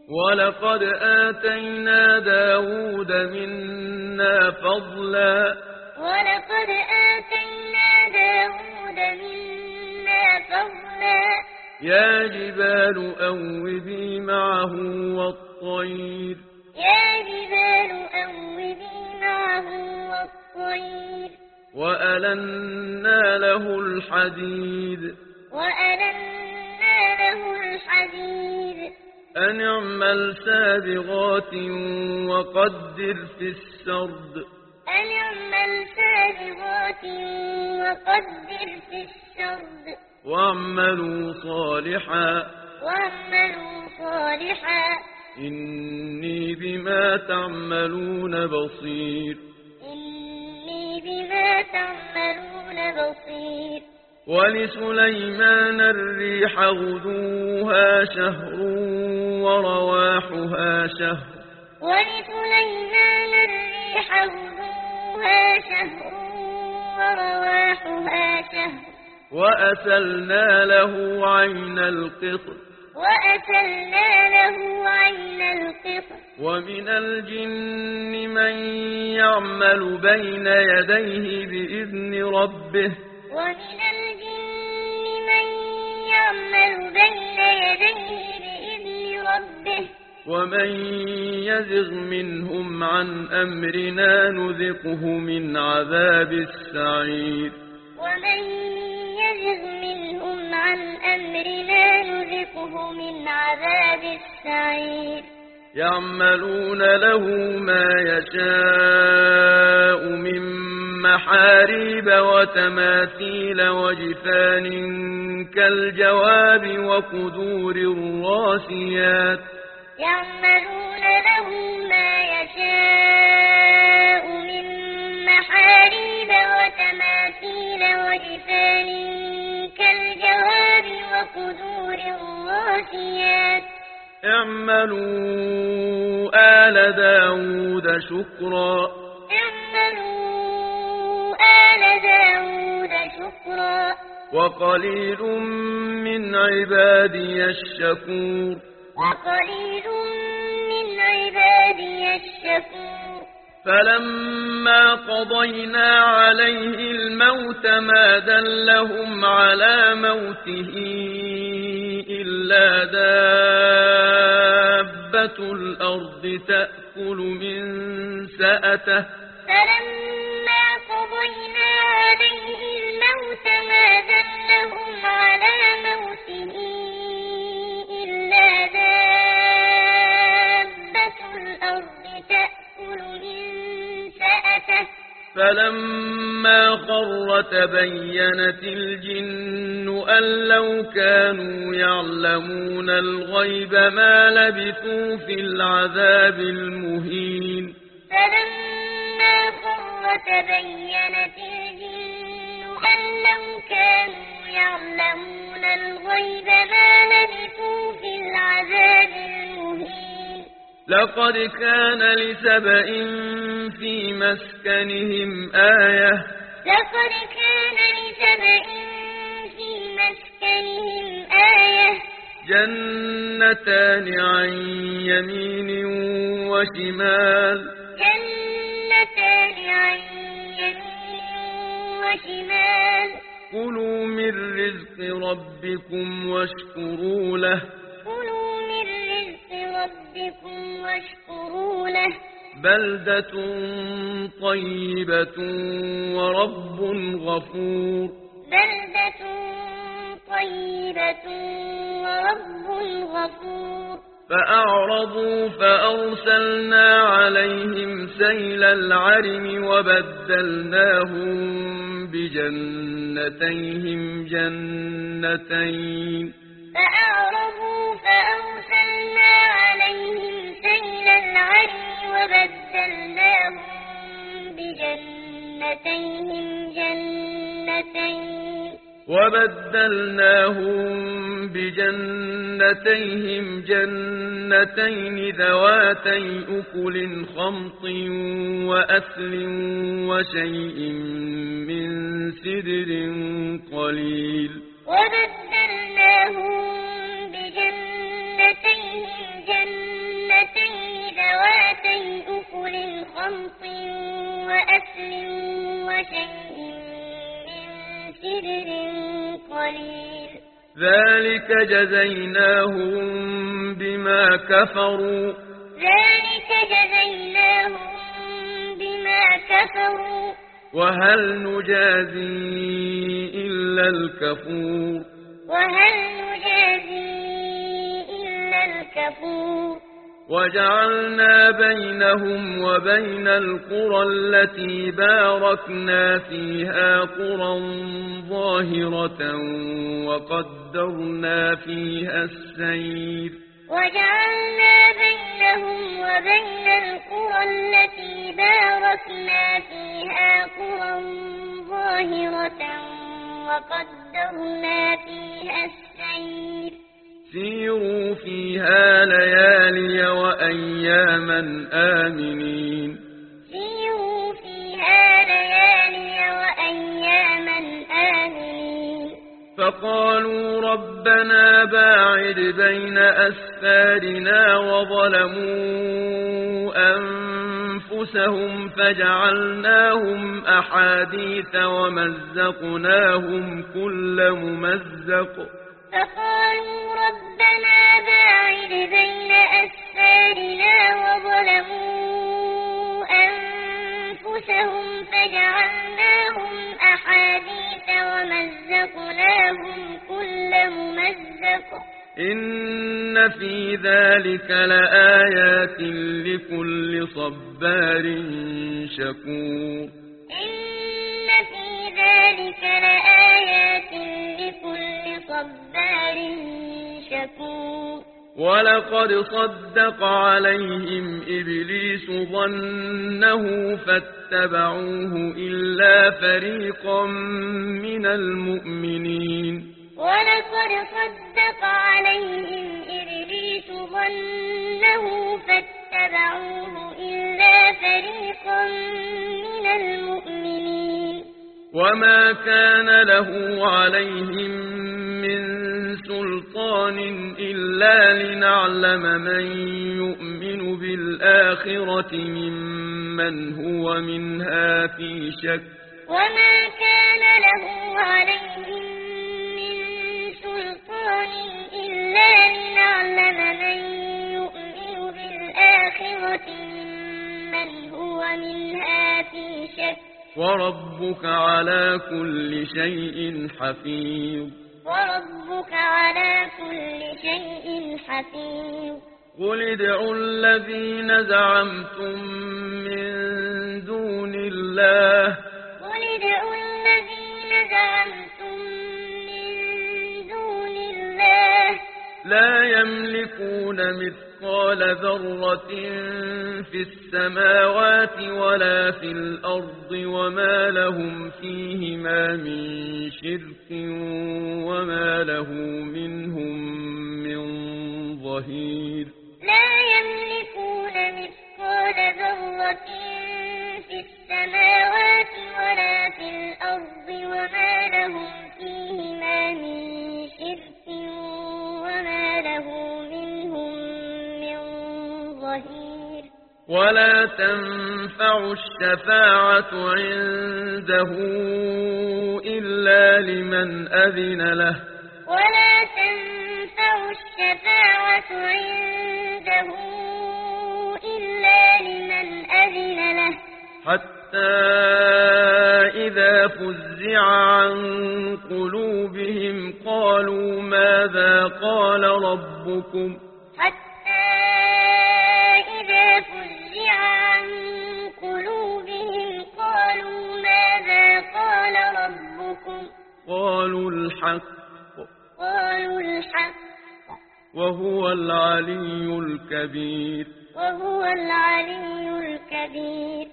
ولقد آتينا داود منا فضلا ولقد آتينا داود منا فضلا يا جبال أوبي معه والطير يا جبال أوبي معه والطير وألنا له الحديد وألنا له الحديد أن اعمل سابغات وقدر في السرد أن اعمل سابغات وقدر في السرد واعملوا صالحا إني بما تعملون بصير إني بما تعملون بصير ولسليمان الريح غدوها شهر ورواحها شهر ولسليمان الريح غدوها شهر ورواحها شهر وأسلنا له عين القطر ومن الجن من يعمل بين يديه بإذن ربه ومن يزغ منهم عن أمرنا نذقه من عذاب السعير ومن يزغ منهم عن أمرنا نذقه من عذاب السعير يعملون له ما يشاء من محاريب وتماثيل وجفان كالجواب وقدور الراسيات يعملون له ما يشاء من محاريب وتماثيل وجفان كالجواب وقدور الراسيات اعملوا آل داود شكرا وقليل من عبادي الشكور فلما قضينا عليه الموت ما دلهم على موته إلا دابة الأرض تأكل من سأته فلما قضينا عليه الموت ما دلهم على موته إلا دابة الأرض تأكل من سأته فلما خر تبينت الجن أن لو كانوا يعلمون الغيب ما لبثوا في العذاب المهين فلما خر تبينت الجن أن لو كانوا يعلمون الغيب ما لبثوا في العذاب المهين لقد كان لسبإ في مسكنهم آية جنتان عن يمين وشمال كلوا من رزق ربكم واشكروا له بلدة طيبة ورب غفور فأعرضوا فأرسلنا عليهم سيل العرم وبدلناهم بجنتيهم جنتين ذواتي أكل خمط وأثل وشيء من سدر قليل وبدلناهم بجنتيهم جنتين هاتين ذواتي أكل خمط وأكل وشيء من سدر قليل ذلك جزيناهم بما كفروا وهل نجازي إلا الكفور وجعلنا بينهم وبين القرى التي باركنا فيها قرى ظاهرة وقدرنا فيها السير وجعلنا بينهم وبين القرى التي باركنا فيها قرى ظاهرة وقدرنا فيها السير سيروا فيها ليالي وأياما آمنين فقالوا ربنا باعد بين أسفارنا وظلموا أنفسهم فجعلناهم أحاديث ومزقناهم كل ممزق فقالوا ربنا باعد بين أسفارنا وظلموا أنفسهم فجعلناهم أحاديث ومزقناهم كل ممزق إن في ذلك لآيات لكل صبار شكور إن في ذلك لآيات لكل صبار شكور ولقد صدق عليهم إبليس ظنه فاتبعوه إلا فريقا من المؤمنين ولقد صدق عليهم إبليس ظنه فاتبعوه إلا فريقا من المؤمنين وما كان له عليهم من سلطان إلا لنعلم من يؤمن بالآخرة ممن هو منها في شك وما كان له عليهم من سلطان إلا لنعلم من يؤمن بالآخرة ممن هو منها في شك وربك على كل شيء حفيظ قل ادعوا الذين زعمتم من دون الله لا يملكون مثقال ذرة في السماوات ولا في الأرض وما لهم فيهما من شرك وما له منهم من ظهير لا يملكون مثقال ذرة في السماوات ولا في الأرض وما لهم فيهما من شرك وما له منهم من ظهير ولا تنفع الشفاعة عنده إلا لمن أذن له ولا تنفع الشفاعة عنده إلا لمن أذن له حتى إذا فزع عن قلوبهم قالوا ماذا قال ربكم حتى إذا فزع عن قلوبهم قالوا ماذا قال ربكم قالوا الحق وهو العلي الكبير